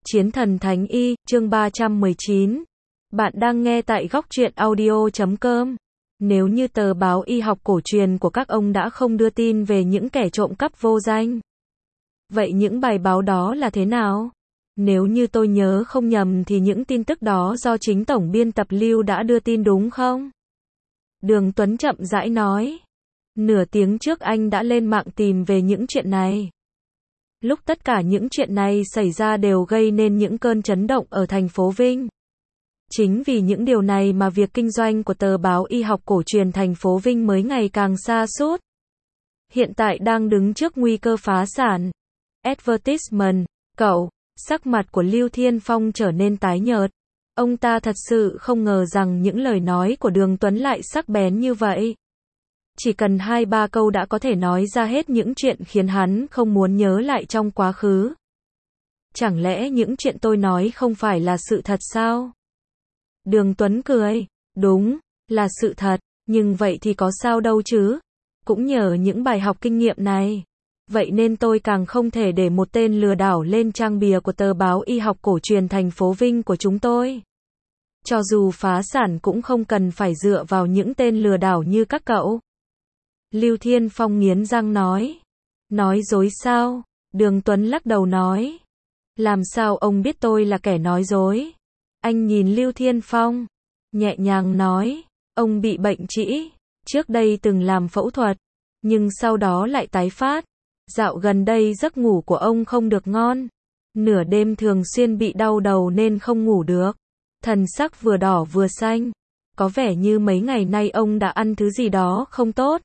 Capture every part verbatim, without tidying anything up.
Chiến thần Thánh Y, chương ba trăm mười chín. Bạn đang nghe tại góc truyện audio chấm com. Nếu như tờ báo y học cổ truyền của các ông đã không đưa tin về những kẻ trộm cắp vô danh, vậy những bài báo đó là thế nào? Nếu như tôi nhớ không nhầm thì những tin tức đó do chính tổng biên tập Lưu đã đưa tin đúng không? Đường Tuấn chậm rãi nói. Nửa tiếng trước anh đã lên mạng tìm về những chuyện này. Lúc tất cả những chuyện này xảy ra đều gây nên những cơn chấn động ở thành phố Vinh. Chính vì những điều này mà việc kinh doanh của tờ báo y học cổ truyền thành phố Vinh mới ngày càng sa sút. Hiện tại đang đứng trước nguy cơ phá sản. Advertisement, cậu, sắc mặt của Lưu Thiên Phong trở nên tái nhợt. Ông ta thật sự không ngờ rằng những lời nói của Đường Tuấn lại sắc bén như vậy. Chỉ cần hai ba câu đã có thể nói ra hết những chuyện khiến hắn không muốn nhớ lại trong quá khứ. Chẳng lẽ những chuyện tôi nói không phải là sự thật sao? Đường Tuấn cười. Đúng, là sự thật, nhưng vậy thì có sao đâu chứ? Cũng nhờ những bài học kinh nghiệm này. Vậy nên tôi càng không thể để một tên lừa đảo lên trang bìa của tờ báo y học cổ truyền thành phố Vinh của chúng tôi. Cho dù phá sản cũng không cần phải dựa vào những tên lừa đảo như các cậu. Lưu Thiên Phong nghiến răng nói. Nói dối sao? Đường Tuấn lắc đầu nói. Làm sao ông biết tôi là kẻ nói dối? Anh nhìn Lưu Thiên Phong, nhẹ nhàng nói. Ông bị bệnh trĩ, trước đây từng làm phẫu thuật, nhưng sau đó lại tái phát. Dạo gần đây giấc ngủ của ông không được ngon. Nửa đêm thường xuyên bị đau đầu nên không ngủ được. Thần sắc vừa đỏ vừa xanh. Có vẻ như mấy ngày nay ông đã ăn thứ gì đó không tốt.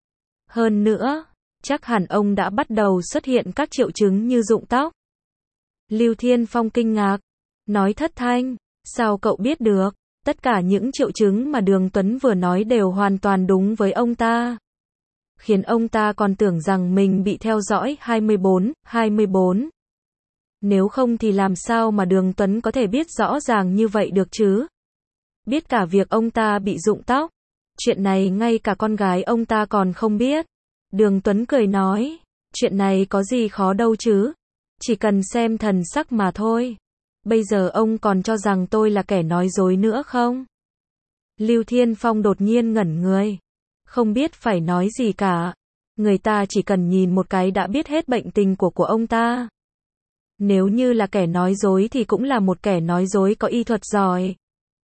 Hơn nữa, chắc hẳn ông đã bắt đầu xuất hiện các triệu chứng như rụng tóc. Lưu Thiên Phong kinh ngạc, nói thất thanh, sao cậu biết được? Tất cả những triệu chứng mà Đường Tuấn vừa nói đều hoàn toàn đúng với ông ta. Khiến ông ta còn tưởng rằng mình bị theo dõi hai mươi bốn, hai mươi bốn. Nếu không thì làm sao mà Đường Tuấn có thể biết rõ ràng như vậy được chứ? Biết cả việc ông ta bị rụng tóc. Chuyện này ngay cả con gái ông ta còn không biết. Đường Tuấn cười nói, chuyện này có gì khó đâu chứ? Chỉ cần xem thần sắc mà thôi. Bây giờ ông còn cho rằng tôi là kẻ nói dối nữa không? Lưu Thiên Phong đột nhiên ngẩn người. Không biết phải nói gì cả. Người ta chỉ cần nhìn một cái đã biết hết bệnh tình của của ông ta. Nếu như là kẻ nói dối thì cũng là một kẻ nói dối có y thuật giỏi.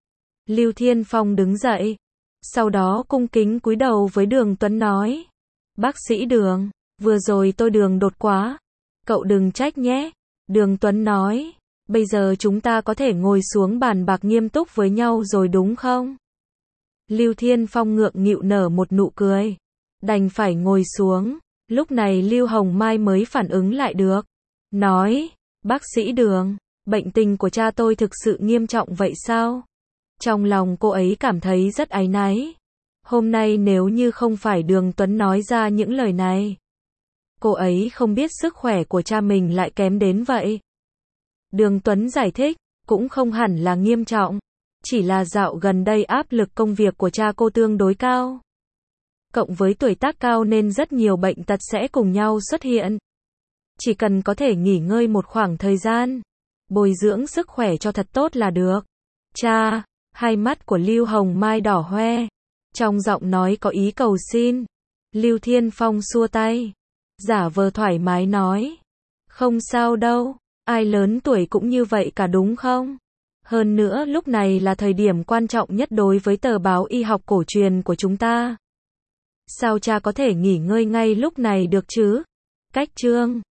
Lưu Thiên Phong đứng dậy. Sau đó cung kính cúi đầu với Đường Tuấn nói. Bác sĩ Đường, vừa rồi tôi đường đột quá. Cậu đừng trách nhé. Đường Tuấn nói. Bây giờ chúng ta có thể ngồi xuống bàn bạc nghiêm túc với nhau rồi đúng không? Lưu Thiên Phong ngượng nghịu nở một nụ cười. Đành phải ngồi xuống. Lúc này Lưu Hồng Mai mới phản ứng lại được. Nói, bác sĩ Đường, bệnh tình của cha tôi thực sự nghiêm trọng vậy sao? Trong lòng cô ấy cảm thấy rất áy náy. Hôm nay nếu như không phải Đường Tuấn nói ra những lời này, cô ấy không biết sức khỏe của cha mình lại kém đến vậy. Đường Tuấn giải thích, cũng không hẳn là nghiêm trọng. Chỉ là dạo gần đây áp lực công việc của cha cô tương đối cao. Cộng với tuổi tác cao nên rất nhiều bệnh tật sẽ cùng nhau xuất hiện. Chỉ cần có thể nghỉ ngơi một khoảng thời gian, bồi dưỡng sức khỏe cho thật tốt là được. Cha, hai mắt của Lưu Hồng Mai đỏ hoe. Trong giọng nói có ý cầu xin. Lưu Thiên Phong xua tay. Giả vờ thoải mái nói. Không sao đâu, ai lớn tuổi cũng như vậy cả đúng không? Hơn nữa lúc này là thời điểm quan trọng nhất đối với tờ báo y học cổ truyền của chúng ta. Sao cha có thể nghỉ ngơi ngay lúc này được chứ? Cách chương